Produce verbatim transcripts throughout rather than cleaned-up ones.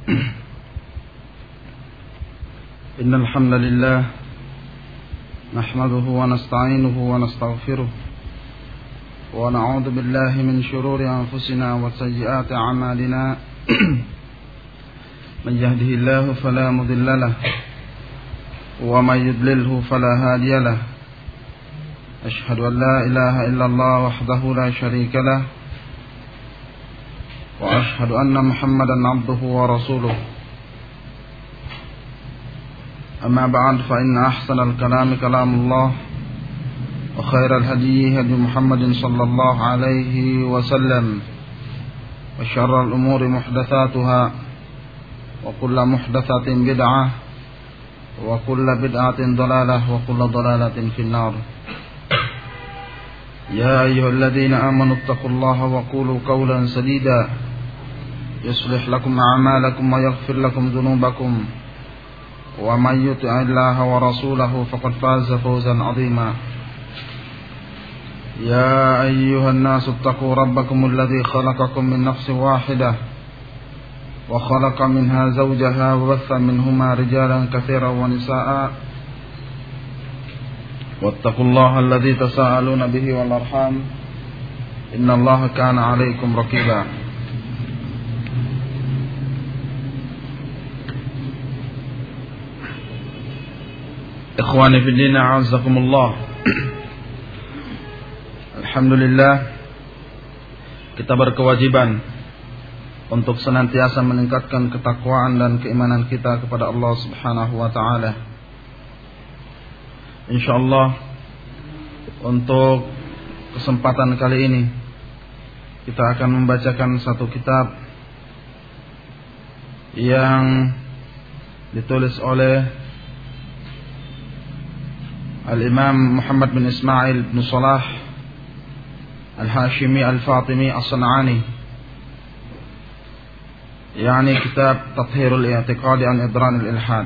إن الحمد لله نحمده ونستعينه ونستغفره ونعوذ بالله من شرور أنفسنا وسيئات أعمالنا من يهده الله فلا مضل له ومن يضلله فلا هادي له أشهد أن لا إله إلا الله وحده لا شريك له وأشهد أن محمدا عبده ورسوله أما بعد فإن أحسن الكلام كلام الله وخير الهدي هدي محمد صلى الله عليه وسلم وشر الأمور محدثاتها وكل محدثة بدعة وكل بدعة ضلالة وكل ضلالة في النار. يا أيها الذين آمنوا اتقوا الله وقولوا قولا سديدا يصلح لكم أعمالكم ويغفر لكم ذنوبكم ومن يطع الله ورسوله فقد فاز فوزا عظيما. يا أيها الناس اتقوا ربكم الذي خلقكم من نفس واحدة وخلق منها زوجها وبث منهما رجالا كثيرا ونساء واتقوا الله الذي تساءلون به والأرحام إن الله كان عليكم رقيبا. Ikhwani fiddin, a'azzakumullah. Alhamdulillah, kita berkewajiban untuk senantiasa meningkatkan ketakwaan dan keimanan kita kepada Allah Subhanahu wa taala. Insyaallah untuk kesempatan kali ini kita akan membacakan satu kitab yang ditulis oleh Al-Imam Muhammad bin Ismail bin Salah Al-Hashimi Al-Fatimi As-San'ani, yakni kitab Tathhirul I'tiqadi an Idran al-Ilhad.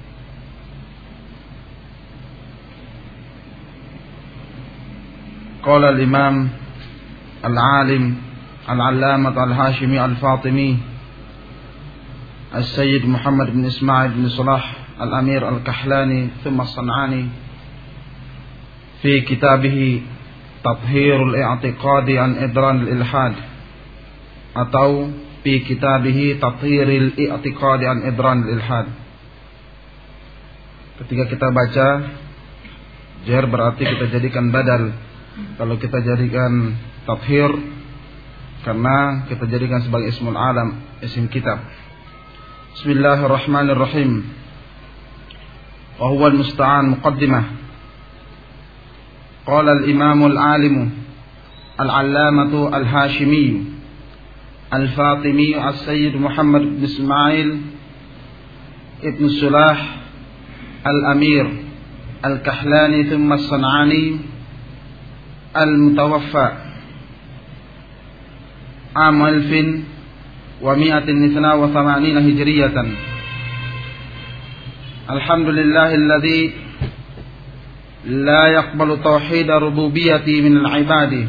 Qala al-Imam Al-Alim Al-Allamah Al-Hashimi Al-Fatimi Al-Sayyid Muhammad bin Ismail bin Salah Al-Amir Al-Kahlani thumma As-San'ani في كتابه تطهير الاعتقاد عن إدران الإلحاد atau في كتابه تطهير الاعتقاد عن إدران الإلحاد. Ketika kita baca jar berarti kita jadikan badal, kalau kita jadikan tathhir karena kita jadikan sebagai ismul alam, isim kitab. Bismillahirrahmanirrahim. Wa huwa al-musta'an muqaddimah. قال الإمام العالم العلامة الهاشمي الفاطمي السيد محمد بن إسماعيل ابن الصلاح الأمير الكحلاني ثم الصنعاني المتوفى عام ألف ومائة واثنين وثمانين هجرية. الحمد لله الذي la yaqbalu tauhid rububiyyati min al-ibadi.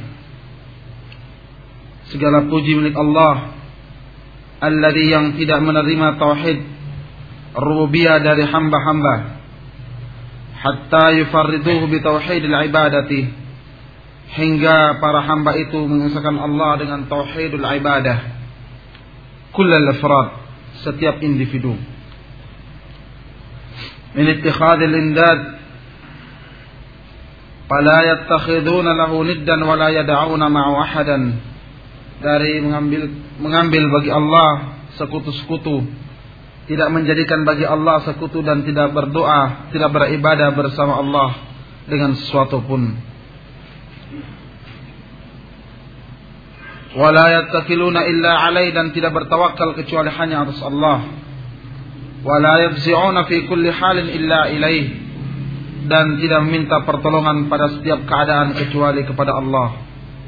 Segala puji milik Allah alladzi yang tidak menerima tauhid rububiyah dari hamba-hamba, hatta yufarriduhu bi tauhidil ibadati, hingga para hamba itu mengesahkan Allah dengan tauhidul ibadah, kullal afrad, setiap individu, min ittikhadil indad, fala yattakhiduna lahu niddan wa la yad'una ma'ahu ahadan, dari mengambil mengambil bagi Allah sekutu-sekutu, tidak menjadikan bagi Allah sekutu dan tidak berdoa, tidak beribadah bersama Allah dengan sesuatu pun. Wa la yattakiluna illa alaihi, dan tidak bertawakal kecuali hanya atas Allah. Wa la yafzi'una fi kulli halin illa ilaihi, dan tidak meminta pertolongan pada setiap keadaan kecuali kepada Allah.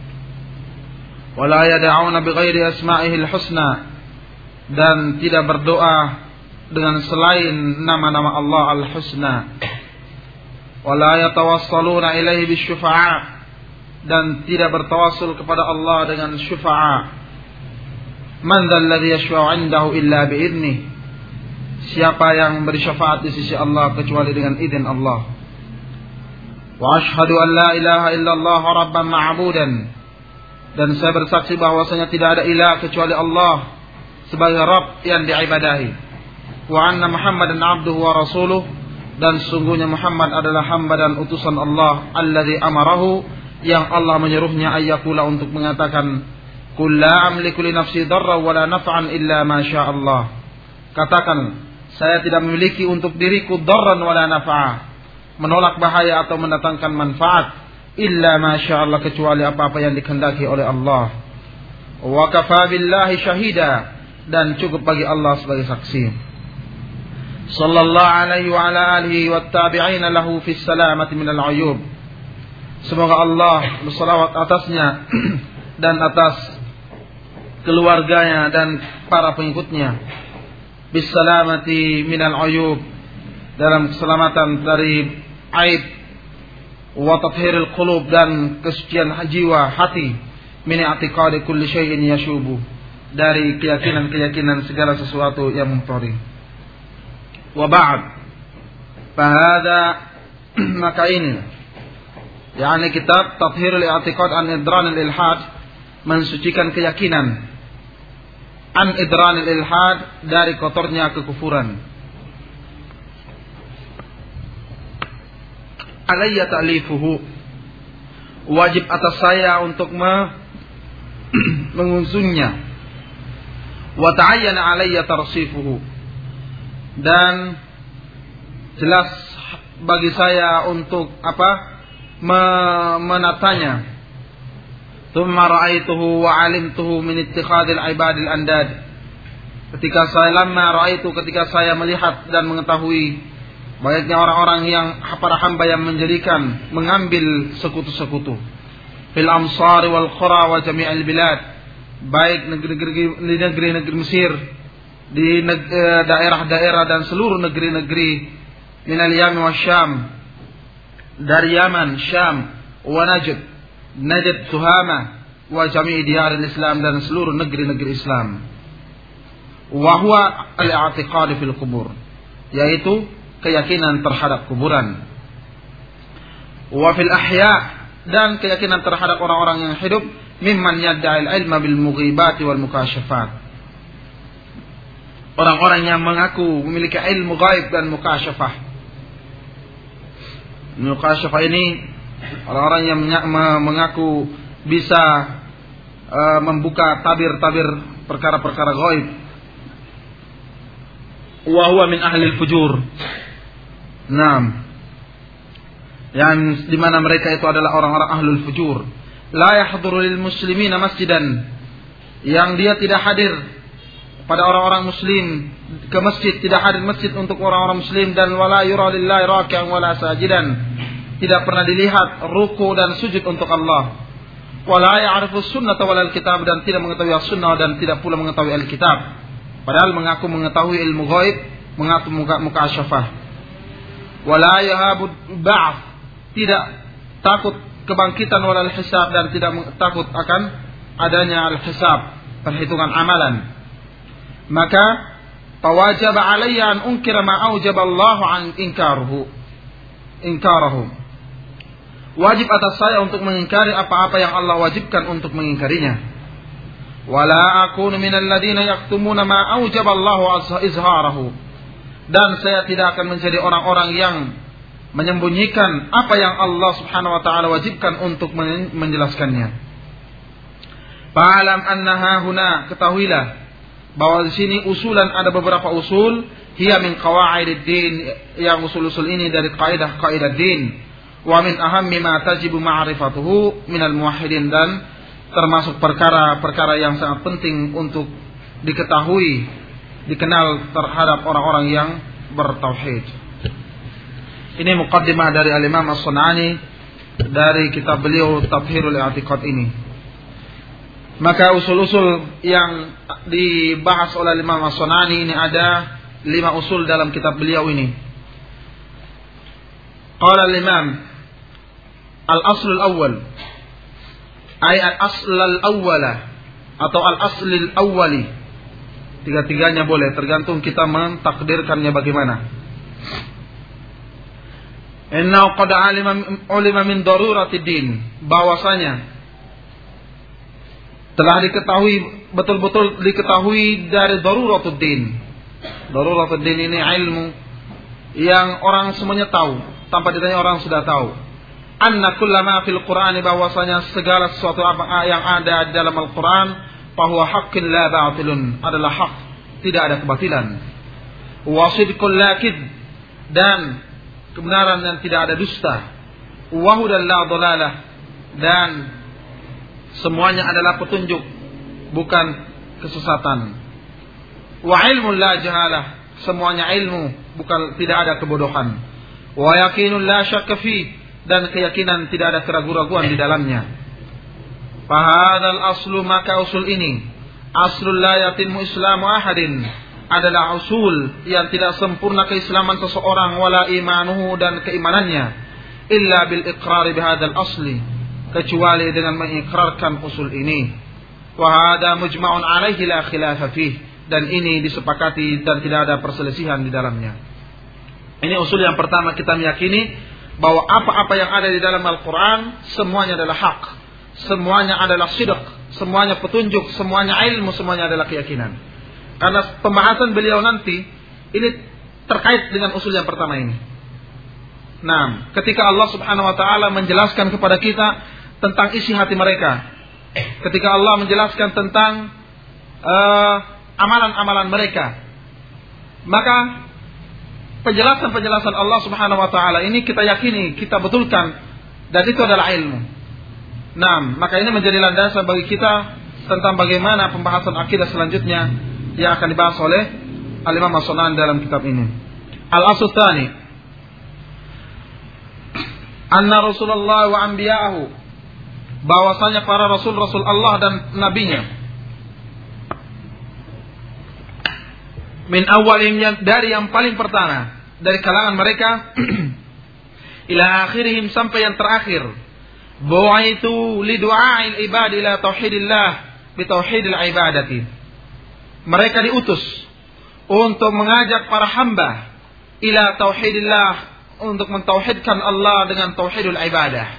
Wala yad'una bighairi asma'ihil husna, dan tidak berdoa dengan selain nama-nama Allah al-husna. Wala yatawassaluna ilaihi bisyufa'a, dan tidak bertawassul kepada Allah dengan syufa'a. Man dzalladzi yashfa'u 'indahu illa bi'idnih. Siapa yang beri syafaat di sisi Allah kecuali dengan izin Allah. Wa asyhadu an la ilaha illallah rabban ma'budan. Dan saya bersaksi bahwasanya tidak ada ilah kecuali Allah sebagai Rabb yang diibadahi. Wa anna Muhammadan 'abduhu wa rasuluh. Dan sesungguhnya Muhammad adalah hamba dan utusan Allah, alladzi amarahu, yang Allah menyuruhnya ayyakula untuk mengatakan, qul la amliku li nafsi darra wa la naf'an illa ma syaa Allah. Katakan, saya tidak memiliki untuk diriku darran wa la naf'a, menolak bahaya atau mendatangkan manfaat, illa ma syaa Allah, kecuali apa-apa yang dikehendaki oleh Allah. Wa kafa billahi syahida, dan cukup bagi Allah sebagai saksi. Sallallahu alaihi wa ala alihi wa tabi'ina lahu fis salamati minal uyub. Semoga Allah bersalawat atasnya dan atas keluarganya dan para pengikutnya, bis salamati minal uyub, dalam keselamatan dari aib, wa tathhiril qulub, dan kesucian jiwa hati, min i'tiqadi kulli syai'in yashubu, dari keyakinan-keyakinan segala sesuatu yang mentori. Wa ba'd, fahada, maka ini yakni kitab Tathhirul I'tiqad an Idranil Ilhad, mensucikan keyakinan, an Idranil Ilhad, dari kotornya kekufuran. Alayya ta'lifuhu, wajib atas saya untuk me mengusunnya. Wa ta'ayyana alayya tarsifuhu, dan jelas bagi saya untuk apa menatanya. Tsumma ra'aituhu wa 'alimtuhu min ittikhadil ibadil andad. Ketika saya lama ra'aitu, ketika saya melihat dan mengetahui banyaknya orang-orang yang para hamba yang menjadikan, mengambil sekutu-sekutu fil amsar wal qura wa jami'il bilad, baik negeri-negeri negeri-negeri Mesir, di daerah-daerah dan seluruh negeri-negeri, minal Yaman wa Syam, dari Yaman, Syam, wa Najd, Najd, Tuhama, wa jami'i diyaril Islam, dan seluruh negeri-negeri Islam. Wa huwa al-i'tiqad fil qubur, yaitu keyakinan terhadap kuburan. Wa fil ahya, dan keyakinan terhadap orang-orang yang hidup, mimman yadda'il ilma bil mughibati wal mukashafat, orang-orang yang mengaku memiliki ilmu gaib dan mukasyafah. Mukasyafah ini orang-orang yang mengaku bisa uh, membuka tabir-tabir perkara-perkara gaib. Wa huwa min ahli al-fujur. Naam. Yang di mana mereka itu adalah orang-orang ahlul fujur. La yahduru lil muslimina masjidan, yang dia tidak hadir pada orang-orang muslim ke masjid, tidak hadir masjid untuk orang-orang muslim, dan wala yura lillahi raki'an wala sajidan, tidak pernah dilihat ruku dan sujud untuk Allah. Wala ya'rifu sunnata wal kitab, dan tidak mengetahui as-sunnah dan tidak pula mengetahui al-kitab, padahal mengaku mengetahui ilmu ghaib, mengaku mukasyafah. Wala yahabu ba'th, tidak takut kebangkitan wal hisab, dan tidak takut akan adanya al-hisab, perhitungan amalan. Maka tawajab alayya an unkira ma aujaba Allah an inkaruhu inkarahu, wajib atas saya untuk mengingkari apa-apa yang Allah wajibkan untuk mengingkarinya. Wala akunu minal ladina yaktumuna ma aujaba Allah izharahu, dan saya tidak akan menjadi orang-orang yang menyembunyikan apa yang Allah Subhanahu wa taala wajibkan untuk menjelaskannya. Fa'alam annaha huna, ketahuilah bahwa di sini usulan, ada beberapa usul, hiya min qawaidid din, yang usul-usul ini dari kaidah-kaidah din, wa min ahammi ma tajibu ma'rifatuhu minal muwahhidin, dan termasuk perkara-perkara yang sangat penting untuk diketahui, dikenal terhadap orang-orang yang bertauhid. Ini muqaddimah dari Al-Imam As-Sun'ani dari kitab beliau Tathhirul I'tiqad ini. Maka usul-usul yang dibahas oleh Imam As-Sun'ani ini ada lima usul dalam kitab beliau ini. Qala al-Imam al-asl al-awwal, ay al-asl al-awwala, atau al-aslil awwali. Tiga-tiganya boleh, tergantung kita mentakdirkannya bagaimana. Inna qad alima ulima min daruratid din, bahwasanya telah diketahui, betul-betul diketahui dari daruratud din. Daruratud din ini ilmu yang orang semuanya tahu, tanpa ditanya orang sudah tahu. Anna kullama fil Qur'ani, bahwasanya segala sesuatu apa yang ada dalam Al-Qur'an, bahwa haqqin la batilun, adalah hak, tidak ada kebatilan. Wa sidqul la kidz, dan kebenaran yang tidak ada dusta. Wa hudan la dhalalah, dan semuanya adalah petunjuk, bukan kesesatan. Wa ilmun la jahalah, semuanya ilmu, bukan tidak ada kebodohan. Wa yaqinun la syakka fi, dan keyakinan tidak ada keraguan-raguan di dalamnya. Fahadzal aslu, maka usul ini, aslul la yatimmu islamu ahadin, adalah usul yang tidak sempurna keislaman seseorang, wala imanuhu, dan keimanannya, illa bil iqrar bihadzal asli, kecuali dengan mengikrarkan usul ini. Wa hadza mujma'un alaihi la khilafa fih, dan ini disepakati dan tidak ada perselisihan di dalamnya. Ini usul yang pertama, kita meyakini bahwa apa-apa yang ada di dalam Al-Quran semuanya adalah hak, semuanya adalah sidq, semuanya petunjuk, semuanya ilmu, semuanya adalah keyakinan. Karena pembahasan beliau nanti ini terkait dengan usul yang pertama ini. Nah, ketika Allah Subhanahu wa taala menjelaskan kepada kita tentang isi hati mereka, ketika Allah menjelaskan tentang uh, amalan-amalan mereka, maka penjelasan-penjelasan Allah Subhanahu wa taala ini kita yakini, kita betulkan, dan itu adalah ilmu. Nah, maka ini menjadi landasan bagi kita tentang bagaimana pembahasan akidah selanjutnya yang akan dibahas oleh Al-Imam As-San'ani dalam kitab ini. Al-asl tsani, anna Rasulullah wa anbiya'ahu, bahwasanya para rasul-rasul Allah dan nabinya, min awalihim, dari yang paling pertama dari kalangan mereka, ila akhirihim, sampai yang terakhir, bu'aitu li du'a'il ibad ila tauhidillah bi tauhidil ibadati, mereka diutus untuk mengajak para hamba ila tauhidillah, untuk mentauhidkan Allah dengan tauhidul ibadah.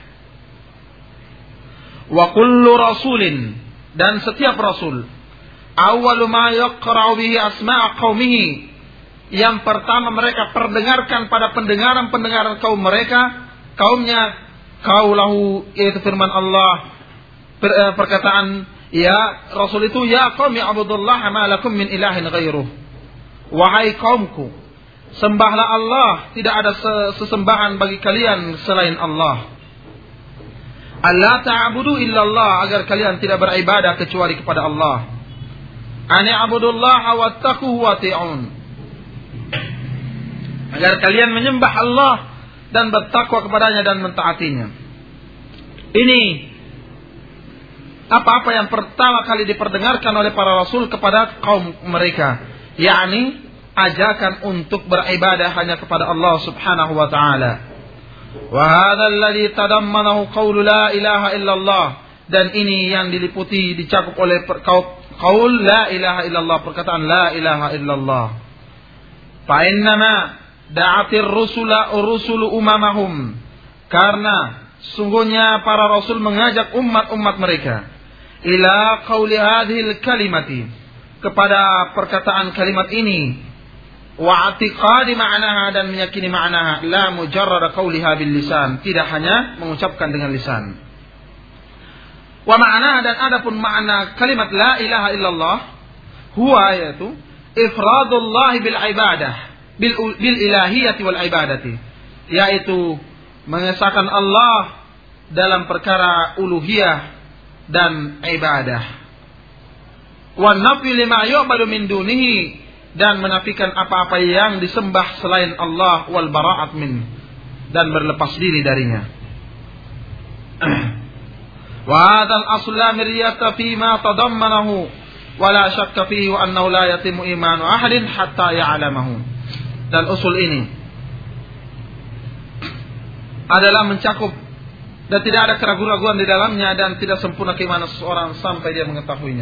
Wa kullu rasulin, dan setiap rasul, awwalu ma yaqra'u bihi asma'a qaumihi, yang pertama mereka perdengarkan pada pendengaran-pendengaran kaum mereka, kaumnya, qaulahu, yaitu firman Allah, per, perkataan ya Rasul itu, ya qaumi abudullah ma lakum min ilahin ghairuh, wahai kaumku, sembahlah Allah, tidak ada sesembahan bagi kalian selain Allah. Allah ta'budu illallah, agar kalian tidak beribadah kecuali kepada Allah. Ani abudullah wattaquhu wati'un, agar kalian menyembah Allah dan bertakwa kepadanya dan mentaatinya. Ini apa-apa yang pertama kali diperdengarkan oleh para rasul kepada kaum mereka, yakni ajakan untuk beribadah hanya kepada Allah Subhanahu wa taala. Wa hadzal ladzi tadammanahu qaulu la ilaha illallah, dan ini yang diliputi, dicakup oleh qaul la ilaha illallah, perkataan la ilaha illallah. Fa innama da'atir rusula rusulu umamahum, karena sungguhnya para rasul mengajak umat-umat mereka ila qauli hadhil kalimati, kepada perkataan kalimat ini, wa i'tiqadi ma'naha, dan meyakini ma'naha, la mujarrad qauliha bil lisan, tidak hanya mengucapkan dengan lisan. Wa ma'naha, dan adapun makna kalimat la ilaha illallah, huwa, yaitu ifradullah bil ibadah, bil, bil ilahiyati wal ibadati, yaitu mengesahkan Allah dalam perkara uluhiyah dan ibadah. Wa nafi lima yu'badu min dunihi, dan menafikan apa-apa yang disembah selain Allah, wal bara'at min, dan berlepas diri darinya. Wa hadzal asl la miryata fi ma tadammanahu wa la syakka fihi wa annahu la yatimu imanu ahadin hatta ya'lamahu. Dan usul ini adalah mencakup dan tidak ada keraguan-raguan di dalamnya, dan tidak sempurna keimanan seseorang sampai dia mengetahuinya.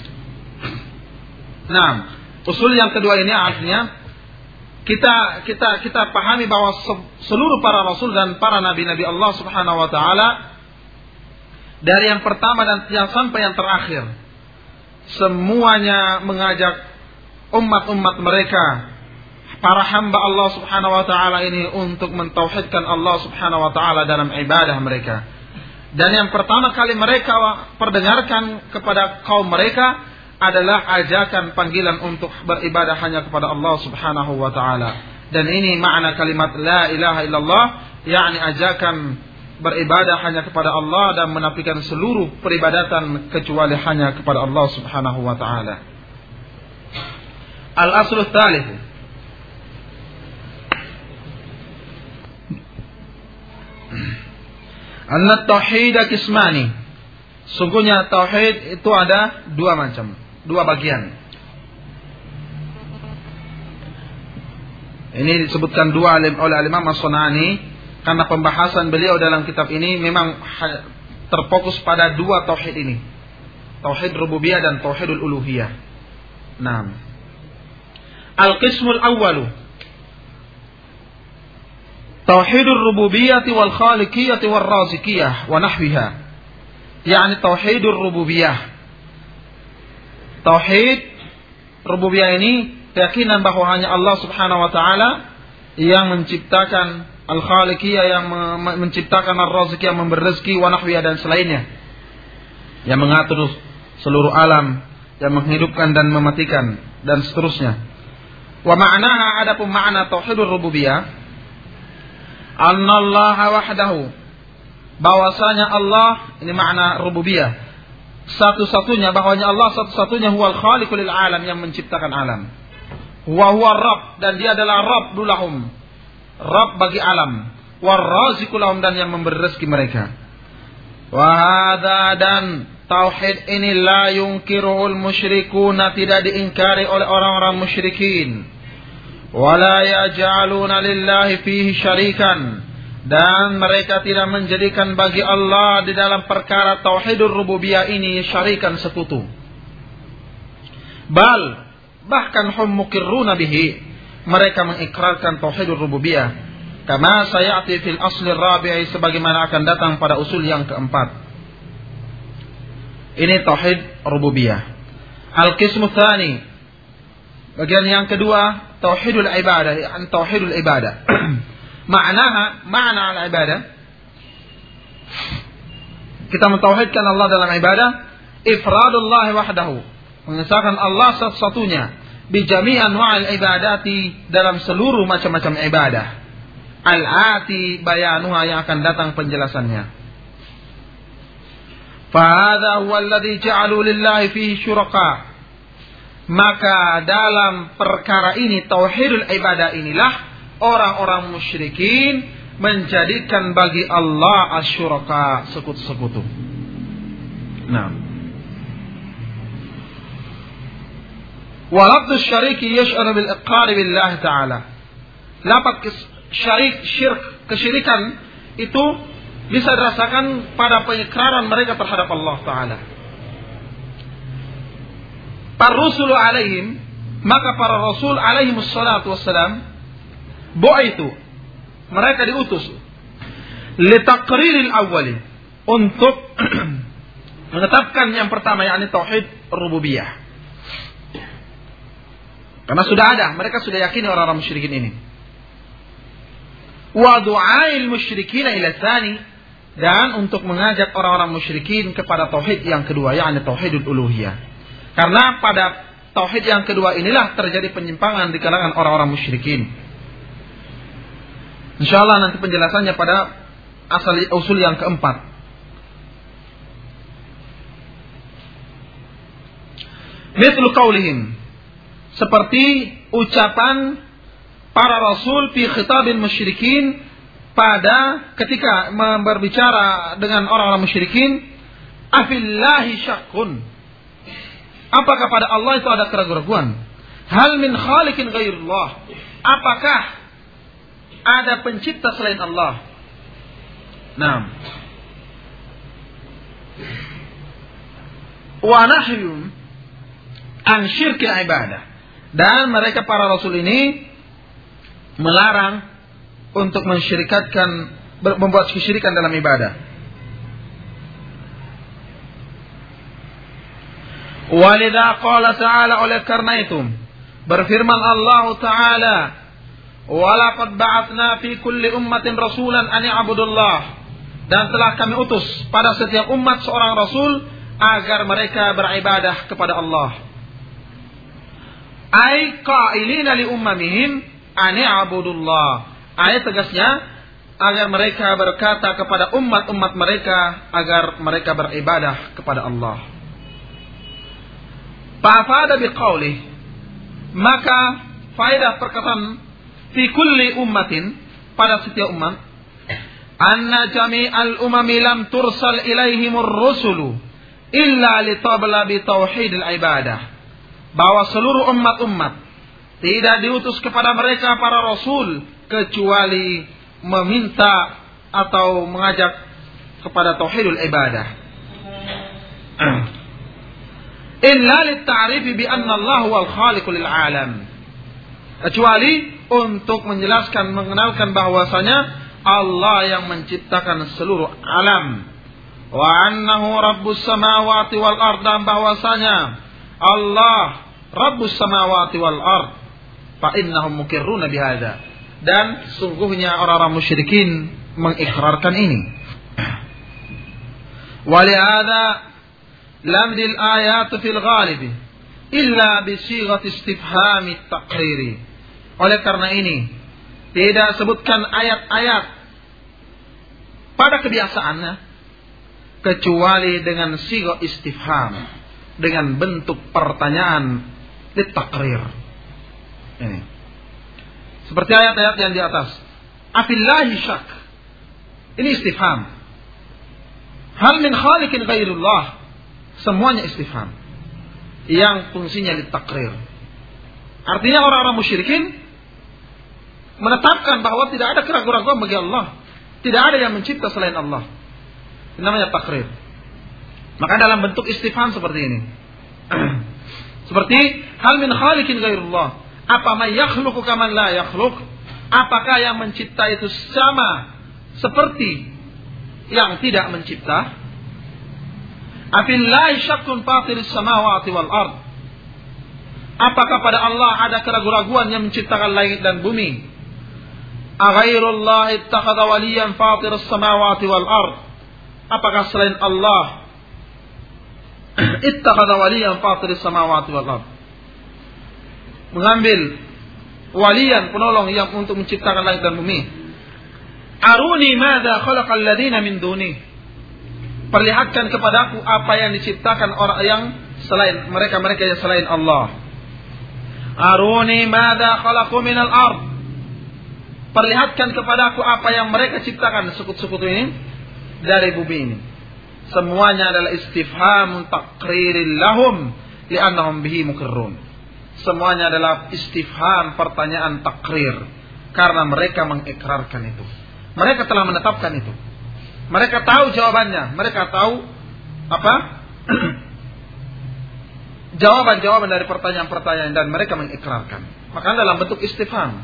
Nah, usul yang kedua ini artinya kita kita kita pahami bahwa seluruh para rasul dan para nabi-nabi Allah Subhanahu wa taala, dari yang pertama dan yang sampai yang terakhir, semuanya mengajak umat-umat mereka, para hamba Allah Subhanahu wa taala ini, untuk mentauhidkan Allah Subhanahu wa taala dalam ibadah mereka. Dan yang pertama kali mereka perdengarkan kepada kaum mereka adalah ajakan panggilan untuk beribadah hanya kepada Allah Subhanahu wa taala. Dan ini makna kalimat la ilaha illallah, yakni ajakan beribadah hanya kepada Allah dan menafikan seluruh peribadatan kecuali hanya kepada Allah Subhanahu wa taala. Al-aslu tsalits, anna tauhid qismani. Sungguhnya tauhid itu ada dua macam, dua bagian. Ini disebutkan dua oleh Al-Imam As-Sunani, karena pembahasan beliau dalam kitab ini memang terfokus pada dua tauhid ini, tauhid rububiyah dan tauhidul uluhiyah. Naam. Al-qismul awwalu tauhidur rububiyyah wal khaliqiyyah wal raziqiyyah wa nahwiha. Yani tauhidur rububiyah. Tauhid rububiyah ini keyakinan bahwa hanya Allah Subhanahu wa taala yang menciptakan, al-khaliqiyah yang menciptakan, ar-raziqiyah yang memberi rezeki, wa nahwiha dan selainnya, yang mengatur seluruh alam, yang menghidupkan dan mematikan dan seterusnya. Wa ma'naha, adapun makna tauhidur rububiyah, annallaha wahdahu, bahwasanya Allah, ini makna rububiyah, satu-satunya, bahwanya Allah satu-satunya, huwal khaliqul lil alam, yang menciptakan alam, wa huwa rabb, dan dia adalah rabb lahum, rabb bagi alam, war raziqul lahum, dan yang memberi rezeki mereka. Wa hadza, dan tauhid ini la yungkiruhul musyrikuna, tidak diingkari oleh orang-orang musyrikin. Wala yaj'aluna lillahi fihi syarikan, dan mereka tidak menjadikan bagi Allah di dalam perkara tauhidur rububiyah ini syarikan, sekutu. Bal, bahkan hum muqirruna bihi, mereka mengikrarkan tauhidur rububiyah, kama sayati fil asli rabi'i, sebagaimana akan datang pada usul yang keempat. Ini tauhid rububiyah. Al-qismu tsani, bagian yang kedua, tauhidul ibadah, yani tauhidul ibadah. Maknaha, makna al-ibadah, kita mentauhidkan Allah dalam ibadah, ifradullah wahdahu, mengesahkan Allah satu-satunya, bi jami' anwa'il ibadati, dalam seluruh macam-macam ibadah, al-ati bayanuha, yang akan datang penjelasannya. Fa hadza huwa alladhi ja'alu lillahi fihi syuraka, maka dalam perkara ini, tauhidul ibadah inilah, orang-orang musyrikin menjadikan bagi Allah asyuraka, sekutu-sekutu. Nah, walafdhu syariki yash'aru bil iqrar billah ta'ala. Lafaz syarik, syirk, kesyirikan itu bisa dirasakan pada pengikraran mereka terhadap Allah Ta'ala. Para rasul alaihim, maka para rasul alaihim wassalatu wassalam, bu'aitu, mereka diutus, litaqriril awwali, untuk menetapkan yang pertama, yakni tauhid rububiyah. Karena sudah ada, mereka sudah yakini orang-orang musyrikin ini. Wa du'ail musyrikin ila tsani, dan untuk mengajak orang-orang musyrikin kepada tauhid yang kedua, yakni tauhidul uluhiyah. Karena pada tauhid yang kedua inilah terjadi penyimpangan di kalangan orang-orang musyrikin. Insyaallah nanti penjelasannya pada asal usul yang keempat. Mithlu qaulihim, seperti ucapan para rasul fi khitabil musyrikin, pada ketika berbicara dengan orang-orang musyrikin, afillahi syakkun, apakah pada Allah itu ada keraguan-raguan? Hal min khaliqin ghairullah, apakah ada pencipta selain Allah? Nah, Wa nahyun an syirki ibadah. Dan mereka para rasul ini melarang untuk mensyirikatkan, membuat kesyirikan dalam ibadah. Walidha qala ta'ala, oleh karena itu berfirman Allah Ta'ala, walaqad ba'atsna fi kulli ummatin rasulan an i'budullah, dan telah kami utus pada setiap umat seorang rasul agar mereka beribadah kepada Allah. Ai qailina li ummamihim an i'budullah, ayat tegasnya agar mereka berkata kepada umat-umat mereka agar mereka beribadah kepada Allah. Fa'afada biqaulih, maka faedah perkataan fi kulli ummatin, pada setiap umat, anna jami'al umami lam tursal ilaihimur rusulu illa litabla bi tauhidil ibadah, bahwa seluruh umat-umat tidak diutus kepada mereka para rasul kecuali meminta atau mengajak kepada tauhidul ibadah. Illa lit-ta'rifi bi anna Allah huwal khaliqul lil alam, kecuali untuk menjelaskan, mengenalkan bahwasanya Allah yang menciptakan seluruh alam. Wa annahu rabbus samawati wal ard, dan bahwasanya Allah rabbus samawati wal ard. Fa innahum muqirruna bihadza, dan sungguhnya orang-orang musyrikin mengikrarkan ini. Wa lihadza lam dil ayat fil ghalib illa bi sighati istifham at-taqriri. Oleh karena ini tidak sebutkan ayat-ayat pada kebiasaannya kecuali dengan sighah istifham, dengan bentuk pertanyaanlit-taqrir. Ini seperti ayat-ayat yang di atas. Afillahi syak, ini istifham. Hal min khaliqin ghairullah, semuanya istifham yang fungsinya lit-taqrir. Artinya orang-orang musyrikin menetapkan bahwa tidak ada keraguan-keraguan bagi Allah, tidak ada yang mencipta selain Allah. Ini namanya taqrir. Maka dalam bentuk istifham seperti ini. Seperti hal min khaliqin ghairullah, apa man yakhluqu kaman la yakhluq, apakah yang mencipta itu sama seperti yang tidak mencipta? Afillahi syakkun fatiris samawati wal ard, apakah pada Allah ada keraguan-keraguan yang menciptakan langit dan bumi? Aghairullah ittakhadha waliyan fatiris samawati wal ard, apakah selain Allah ittakhadha waliyan fatiris samawati wal ard, mengambil walian, penolong yang untuk menciptakan langit dan bumi? Aruni madza khalaqal ladzina min duni, perlihatkan kepadaku apa yang diciptakan orang yang selain mereka-mereka yang selain Allah. Aruni madza khalaqu minal ard, perlihatkan kepadaku apa yang mereka ciptakan sekutu-sekutu ini dari bumi ini. Semuanya adalah istifham taqriril lahum li'annahum bihi muqirrun. Semuanya adalah istifham, pertanyaan takrir, karena mereka mengikrarkan itu. Mereka telah menetapkan itu. Mereka tahu jawabannya. Mereka tahu apa? Jawaban-jawaban dari pertanyaan-pertanyaan, dan mereka mengikrarkan. Maka dalam bentuk istifham.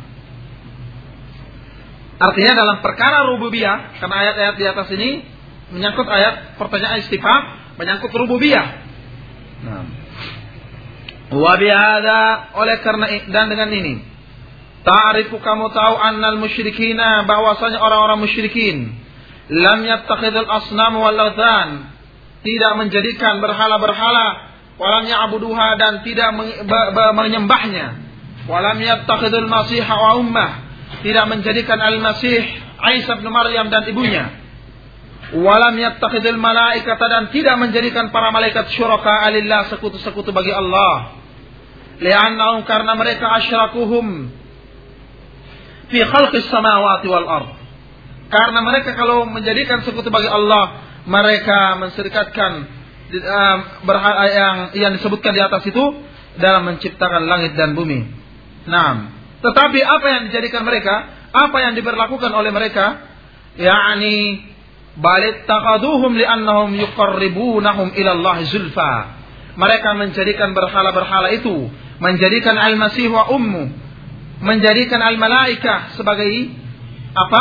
Artinya dalam perkara rububiyah, karena ayat-ayat di atas ini menyangkut ayat pertanyaan istifham, menyangkut rububiyah. Nah, wa bihadza, oleh karena dan dengan ini, ta'rifu, kamu tahu, annal musyrikina, bahwasanya orang-orang musyrikin, lam yattakhidul asnam wal ladhan, tidak menjadikan berhala-berhala, walam ya'buduha, dan tidak menyembahnya, walam yattakhidul masiha wa ummah, tidak menjadikan al-masih Isa bin Maryam dan ibunya, walam yattakhidul malaikata, dan tidak menjadikan para malaikat syuraka alillah, sekutu-sekutu bagi Allah. Li'annahum, karena mereka asyrakuhum fi khalqis samawati wal ard, karena mereka kalau menjadikan sekutu bagi Allah, mereka menserikatkan uh, berhala yang yang disebutkan di atas itu dalam menciptakan langit dan bumi. Nah, tetapi apa yang dijadikan mereka, apa yang diberlakukan oleh mereka, yakni bal ittakhadhuhum li'annahum yuqarribunahum ila Allah zulfa. Mereka menjadikan berhala-berhala itu, menjadikan al-masih wa ummu, menjadikan al-malaikah sebagai apa?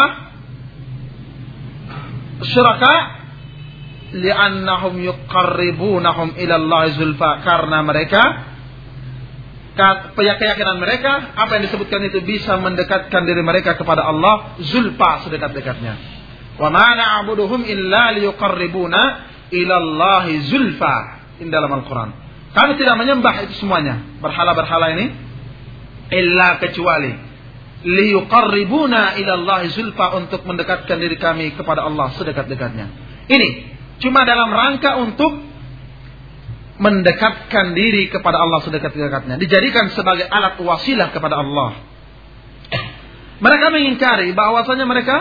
Syuraka, li'annahum yuqarribunahum ila Allah zulfa, karena mereka, keyakinan mereka, apa yang disebutkan itu bisa mendekatkan diri mereka kepada Allah zulfa, sedekat-dekatnya. Wa ma na'buduhum illa liyuqarribuna ila Allah zulfa, in dalam Al-Quran. Kami tidak menyembah itu semuanya, berhala-berhala ini, illa kecuali liyuqarribuna ila Allah zulfa, untuk mendekatkan diri kami kepada Allah sedekat-dekatnya. Ini cuma dalam rangka untuk mendekatkan diri kepada Allah sedekat-dekatnya, dijadikan sebagai alat wasilah kepada Allah. Mereka mengingkari bahwasanya mereka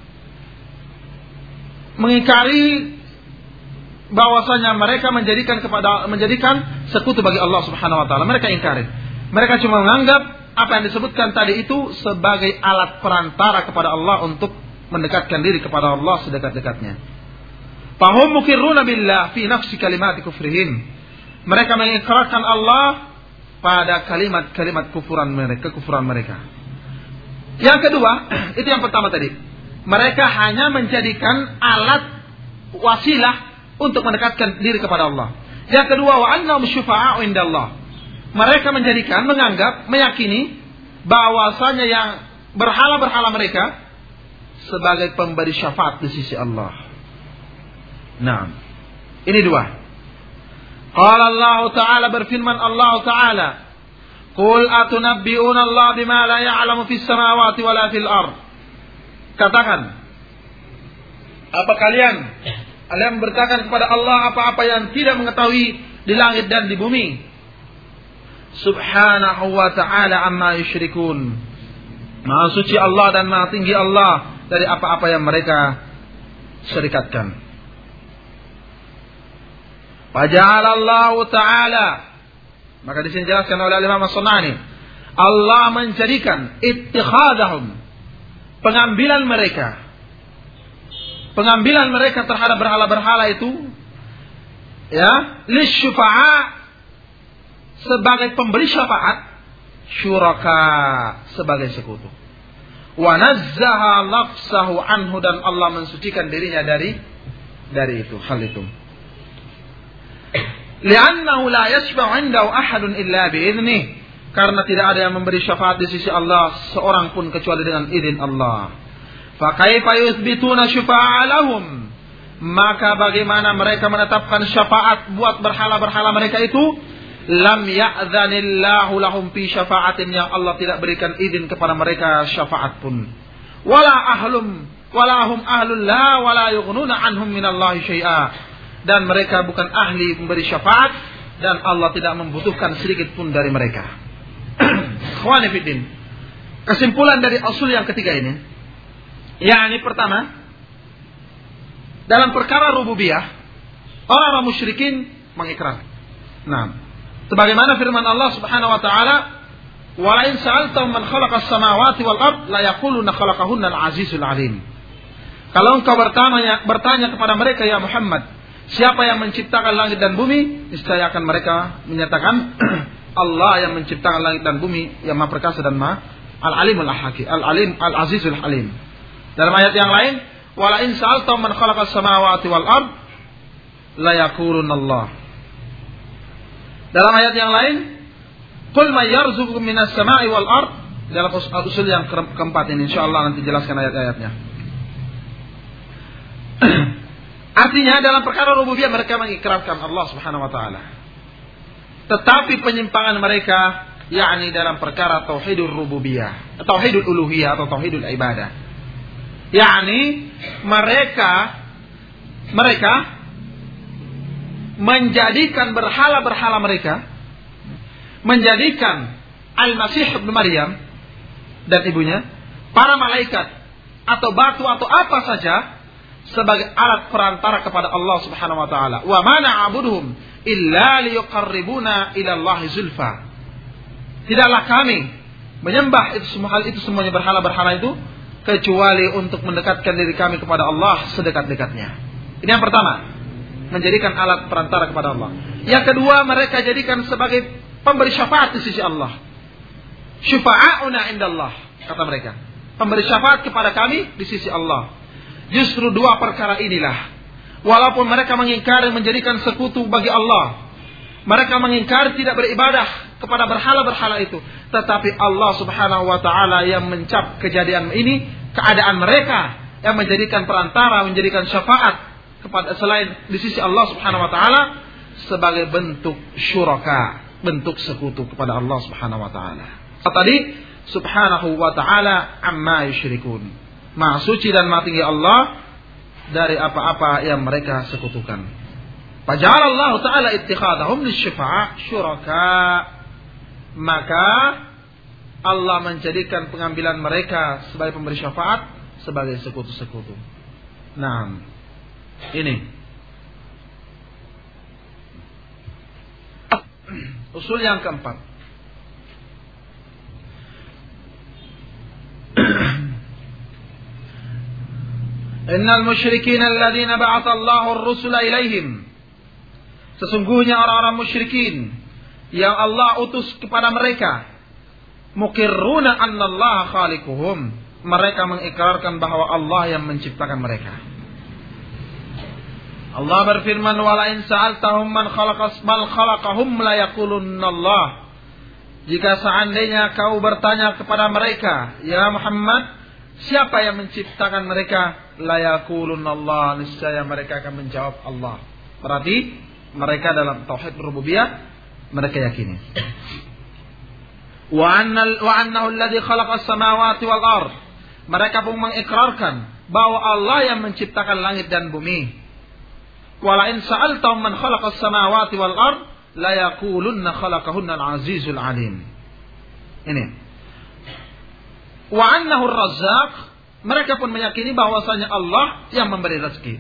mengingkari bahwasanya mereka menjadikan kepada menjadikan sekutu bagi Allah Subhanahu wa taala. Mereka ingkari. Mereka cuma menganggap apa yang disebutkan tadi itu sebagai alat perantara kepada Allah untuk mendekatkan diri kepada Allah sedekat-dekatnya. Fahum muqirruna billah fi nafsi kalimati kufrihim. Mereka mengikrarkan Allah pada kalimat-kalimat kufuran mereka, kekufuran mereka. Yang kedua, itu yang pertama tadi. Mereka hanya menjadikan alat wasilah untuk mendekatkan diri kepada Allah. Yang kedua, wa annahum syufa'a'u indallah. Mereka menjadikan, menganggap, meyakini bahwasanya yang berhala-berhala mereka sebagai pemberi syafaat di sisi Allah. Nah, ini dua. Qala Allah Ta'ala, berfirman Allah Ta'ala, Qul atunabbi'una Allah bima la ya'lamu fis samawati wa la fil ard. Katakan, apa kalian kalian berkatakan kepada Allah apa-apa yang tidak mengetahui di langit dan di bumi? Subhanahu wa ta'ala amma yusyrikun. Maha suci Allah dan maha tinggi Allah dari apa-apa yang mereka syirikatkan. Faja'alallahu ta'ala, maka di sini jelaskan oleh Imam As-Sunani, Allah menjadikan ittikhadahum, pengambilan mereka pengambilan mereka terhadap berhala-berhala itu, ya, lisyufa'a, sebagai pemberi syafaat, syuraka, sebagai sekutu. Wa nazzaha nafsahu anhu, dan Allah mensucikan dirinya dari dari itu, hal itu. Li'annahu la yashfa'u 'indahu ahadun illa bi'idnih, karena tidak ada yang memberi syafaat di sisi Allah seorang pun kecuali dengan izin Allah. Fa kaifa yuthbituna syufa'a lahum, maka bagaimana mereka menetapkan syafaat buat berhala-berhala mereka itu? Lam ya'dzanillahu lahum fi syafa'atin, yang Allah tidak berikan izin kepada mereka syafaat pun. Wala ahlum wala hum ahlul la wala yughnuna anhum minallahi syai'a, dan mereka bukan ahli memberi syafaat, dan Allah tidak membutuhkan sedikit pun dari mereka. Ikhwani fiddin, kesimpulan dari usul yang ketiga ini, yakni pertama, dalam perkara rububiyah orang-orang musyrikin mengikrar. Nah, sebagaimana firman Allah Subhanahu wa taala, "Wa la in sa'altahum man khalaqas samawati wal ard la yaquluna khalaqahunna al-'azizul 'alim." Kalau engkau bertanya bertanya kepada mereka, ya Muhammad, siapa yang menciptakan langit dan bumi? Niscaya akan mereka menyatakan Allah yang menciptakan langit dan bumi, yang Maha Perkasa dan Maha Al-Alimul Hakim, Al-Alim Al-Azizul Halim. Dalam ayat yang lain, "Wala in sa'altahum man khalaqas samawati wal ard la yaquluna Allah." Dalam ayat yang lain, "Qul may yarzuqukum minas sama'i wal ard." Dalam usul yang keempat ini, insyaallah nanti jelaskan ayat-ayatnya. Artinya dalam perkara rububiyah mereka mengikrarkan Allah Subhanahu wa taala. Tetapi penyimpangan mereka yakni dalam perkara tauhidul rububiyah, tauhidul uluhiyah atau tauhidul ibadah. Yakni mereka mereka menjadikan berhala-berhala mereka, menjadikan Al-Masih Ibnu Maryam dan ibunya, para malaikat atau batu atau apa saja sebagai alat perantara kepada Allah Subhanahu wa taala. Wa ma na'buduhum illa liyuqarribuna ila Allah zulfa. Tidaklah kami menyembah itu semua hal itu semuanya berhala-berhala itu kecuali untuk mendekatkan diri kami kepada Allah sedekat-dekatnya. Ini yang pertama, menjadikan alat perantara kepada Allah. Yang kedua, mereka jadikan sebagai pemberi syafaat di sisi Allah. Syufa'auna indallah, kata mereka. Pemberi syafaat kepada kami di sisi Allah. Justru dua perkara inilah, walaupun mereka mengingkari menjadikan sekutu bagi Allah, mereka mengingkari tidak beribadah kepada berhala-berhala itu, tetapi Allah Subhanahu wa taala yang mencap kejadian ini, keadaan mereka yang menjadikan perantara, menjadikan syafaat kepada selain di sisi Allah Subhanahu wa taala sebagai bentuk syuraka, bentuk sekutu kepada Allah Subhanahu wa taala. Tadi Subhanahu wa taala amma yusyrikun. Maha suci dan maha tinggi Allah dari apa-apa yang mereka sekutukan. Faja'ala Allah taala ittikhadahum lisyafa'a syuraka. Maka Allah menjadikan pengambilan mereka sebagai pemberi syafaat sebagai sekutu-sekutu. Nah, ini usul yang keempat. Innal musyrikin alladzina ba'atha Allahu ar-rusula ilaihim. Sesungguhnya orang-orang musyrikin yang Allah utus kepada mereka, mukirruna annallaha khaliquhum, mereka mengikrarkan bahwa Allah yang menciptakan mereka. Allah berfirman, wala in sa'altahum man khalaqas bal khalaqahum la yaqulunallah. Jika seandainya kau bertanya kepada mereka, ya Muhammad, siapa yang menciptakan mereka, la yaqulunallah, niscaya mereka akan menjawab Allah. Berarti mereka dalam tauhid rububiyah mereka yakini. Wa annal wa annahu alladhi khalaqas samawati wal ard. Mereka pun mengikrarkan bahwa Allah yang menciptakan langit dan bumi. Wala in sa'altahum man khalaqas samawati wal ard la yaqulunna khalaqahunna al-azizul alim. Ini. Wa annahu ar-razzaq, mereka pun meyakini bahwasanya Allah yang memberi rezeki.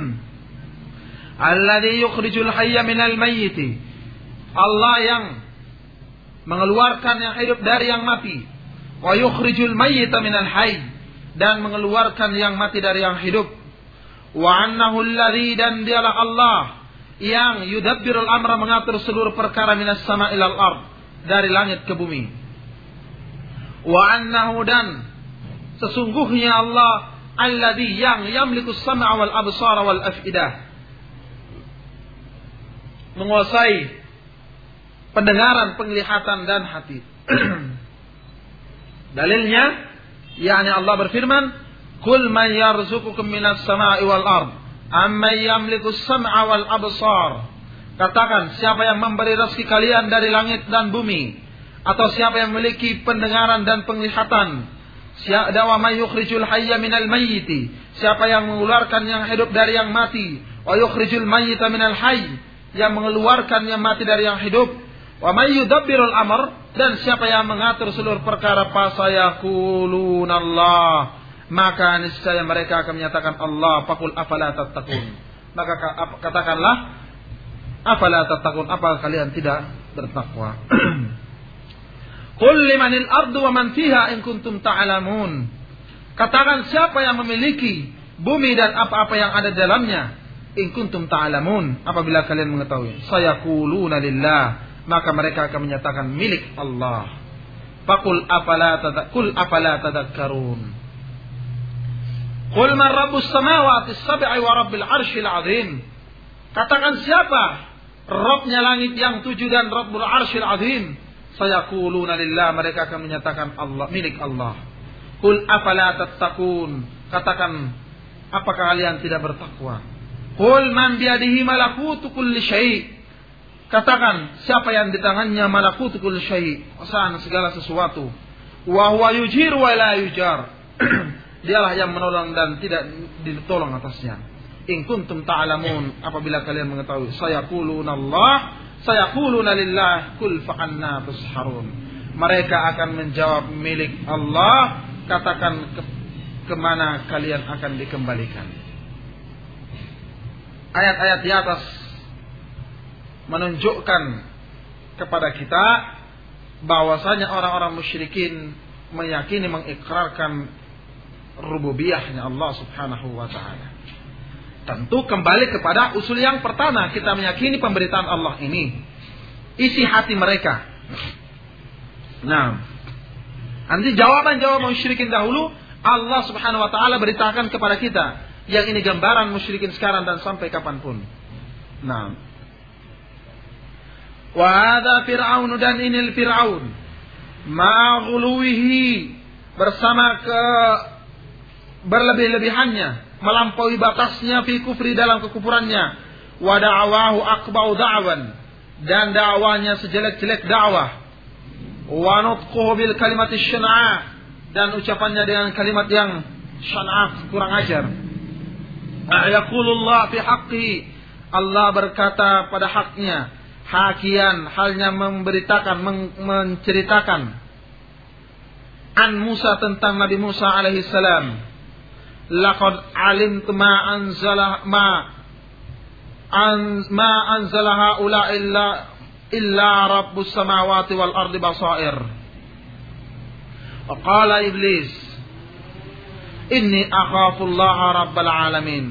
Alladhi yukhrijul hayya minal mayyiti. Allah yang mengeluarkan yang hidup dari yang mati. Wa yukhrijul mayyita minal hayy, dan mengeluarkan yang mati dari yang hidup. Wa annahu alladhi, dan dialah Allah yang yudabbirul amra, mengatur seluruh perkara minas sama ilal ard, dari langit ke bumi. Wa annahu, dan sesungguhnya Allah alladhi yang yamliku as-sam'a wal absara wal af'idah, menguasai pendengaran, penglihatan dan hati. Dalilnya, yakni Allah berfirman, "Qul man yarzuqukum minas sama'i wal ard, amman yamliku as-sam'a wal absar." Katakan, siapa yang memberi rezeki kalian dari langit dan bumi, atau siapa yang memiliki pendengaran dan penglihatan? Siapa wa may yukhrijul hayya minal mayyiti, siapa yang mengeluarkan yang hidup dari yang mati, wa yukhrijul mayyita minal hayy, yang mengeluarkan yang mati dari yang hidup. Wa may yudabbirul amr, dan siapa yang mengatur seluruh perkara, fasayaquluna Allah, maka niscaya mereka akan menyatakan Allah. Faqul afala tattaqun, maka katakanlah, afala tattaqun, apa kalian tidak bertakwa? Qul limanil ardu wa man fiha in kuntum ta'lamun. Katakan, siapa yang memiliki bumi dan apa-apa yang ada di dalamnya, in kuntum ta'lamun, apabila kalian mengetahui. Sayaquluna lillah, maka mereka akan menyatakan milik Allah. Faqul afala tadakul afala tadakkarun. Qul man rabbus samawati as-sab'i wa rabbil arsyil 'azim. Katakan, siapa Rabbnya langit yang tujuh dan Rabbul arsyil 'azim. Sayaquluna lillah, mereka akan menyatakan Allah, milik Allah. Qul afala tattaqun. Katakan, apakah kalian tidak bertakwa? Qul man biyadihi malakutu kulli syai'. Katakan, siapa yang di tangannya malakutu kulli syai', kuasaan segala sesuatu. Wa huwa yujir wa la yujar. Dialah yang menolong dan tidak ditolong atasnya. In kuntum ta'lamun, apabila kalian mengetahui. Sayaquluna Allah, sayaquluna lillah, kul fa anna tusharun. Mereka akan menjawab milik Allah. Katakan, ke, kemana kalian akan dikembalikan? Ayat-ayat di atas menunjukkan kepada kita bahwasanya orang-orang musyrikin meyakini, mengikrarkan rububiyahnya Allah Subhanahu wa taala. Tentu kembali kepada usul yang pertama, kita meyakini pemberitaan Allah ini isi hati mereka. Nah, nanti jawaban-jawaban musyrikin dahulu Allah Subhanahu wa taala beritakan kepada kita, yang ini gambaran musyrikin sekarang dan sampai kapanpun. Nah, wa hadza fir'aun, dan ini Fir'aun ma'ghuluwihi, bersama ke berlebih-lebihannya, melampaui batasnya fi kufri, dalam kekufurannya, wa da'wahu akbau da'wan, dan dakwanya sejelek-jelek dakwah, wa nutquhu bil kalimati syana'a, dan ucapannya dengan kalimat yang syana'a, kurang ajar. Yaqulullah fi haqqihi, Allah berkata pada haknya, hakian, halnya memberitakan, men- menceritakan an Musa, tentang Nabi Musa alaihi salam, laqad alimtu ma anzala ma an ma anzala haula illa illa rabbus samawati wal ardi basair. Wa qala iblis inni akhafu Allah rabbal alamin.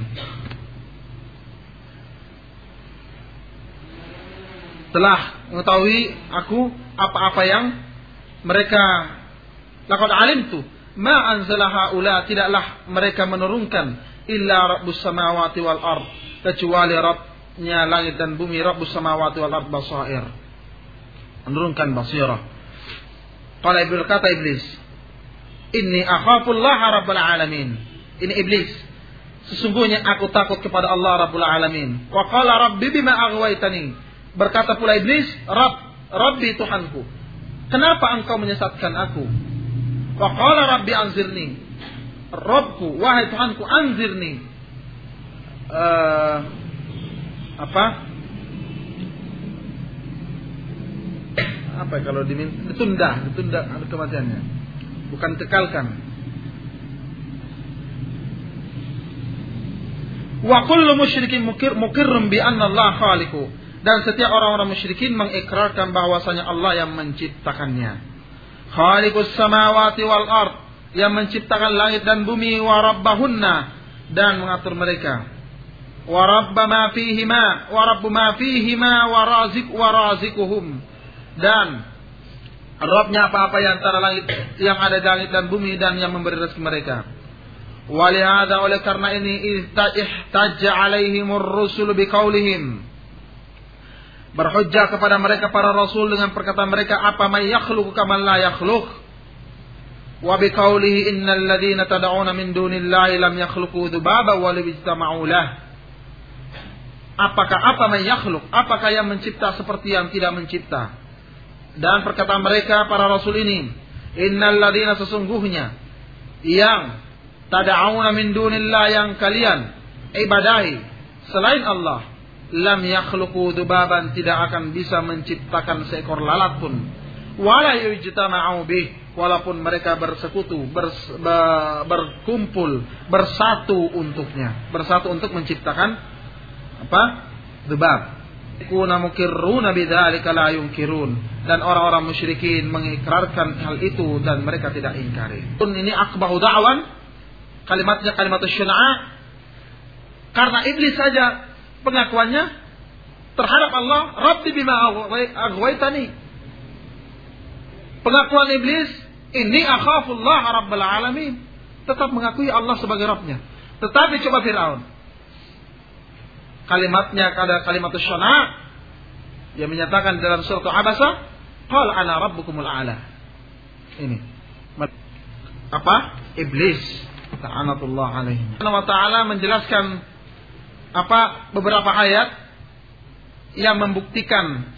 Telah mengetahui aku apa-apa yang mereka, laqad alimtu ma anzala haula, tidaklah mereka menurunkan illa rabbus samawati wal ard, kecuali Rabbnya langit dan bumi, rabbus samawati wal ard basair, menurunkan basirah. Qala iblis, kata iblis, inni akhafullaha rabbal alamin. Ini iblis, sesungguhnya aku takut kepada Allah rabbul alamin. Wa qala rabbi bima aghwaytani, berkata pula iblis, Rabb, Rabbi Tuhanku, kenapa engkau menyesatkan aku? Wa qala rabbi anzirni, Rabbku, wahai Tuhanku, anzirni. Uh, apa? Apa kalau diminta? Ditunda, ditunda kematiannya. Bukan kekalkan. Wa kullu musyrikin mukir mukirrum bi anna Allah khaliqu, dan setiap orang-orang musyrikin mengikrarkan bahwasanya Allah yang menciptakannya. Khaliqus samawati wal ard, yang menciptakan langit dan bumi, wa rabbahunna, dan mengatur mereka. Wa rabba ma fihima, wa rabbu ma fihima, wa razik wa razikuhum, dan Rabbnya apa-apa yang antara langit, yang ada di langit dan bumi, dan yang memberi rezeki mereka. Walihada, oleh karena ini, ihtajja alaihimur rusul biqaulihim, berhujjah kepada mereka para rasul dengan perkataan mereka, apa may yakhluqu kaman la yakhluq, wa biqaulihi innal ladzina tad'una min dunillahi lam yakhluqu dzubaba wa law ijtama'u lah. Apakah apa may yakhluq, apakah yang mencipta seperti yang tidak mencipta? Dan perkataan mereka para rasul ini, innal ladzina, sesungguhnya yang tad'una min dunillahi, yang kalian ibadahi selain Allah, lam yakhluqu dzubaban, tidak akan bisa menciptakan seekor lalat pun, wala yujtama'u bih, walaupun mereka bersekutu, bers, be, berkumpul, bersatu untuknya, bersatu untuk menciptakan apa? Dzubab. Kuna mukirruna bidzalika la yunkirun, dan orang-orang musyrikin mengikrarkan hal itu dan mereka tidak ingkari. Pun ini akbahu da'wan, kalimatnya kalimat syana'a, karena iblis saja pengakuannya terhadap Allah, Rabbi bima aghwaytani. Pengakuan iblis, inni akhafullah rabbal alamin, tetap mengakui Allah sebagai Rabbnya. Tetapi coba Fir'aun, kalimatnya ada kalimat syana', yang menyatakan dalam surah Abasa, qala ana rabbukumul a'la. Ini apa? Iblis, ta'anatullah alaihi. Allah Ta'ala menjelaskan apa beberapa ayat yang membuktikan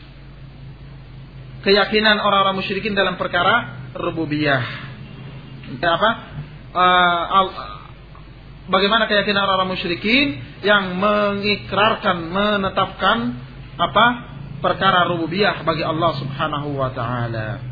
keyakinan orang-orang musyrikin dalam perkara rububiyah. Apa? Uh, bagaimana keyakinan orang-orang musyrikin yang mengikrarkan, menetapkan apa? Perkara rububiyah bagi Allah Subhanahu wa taala.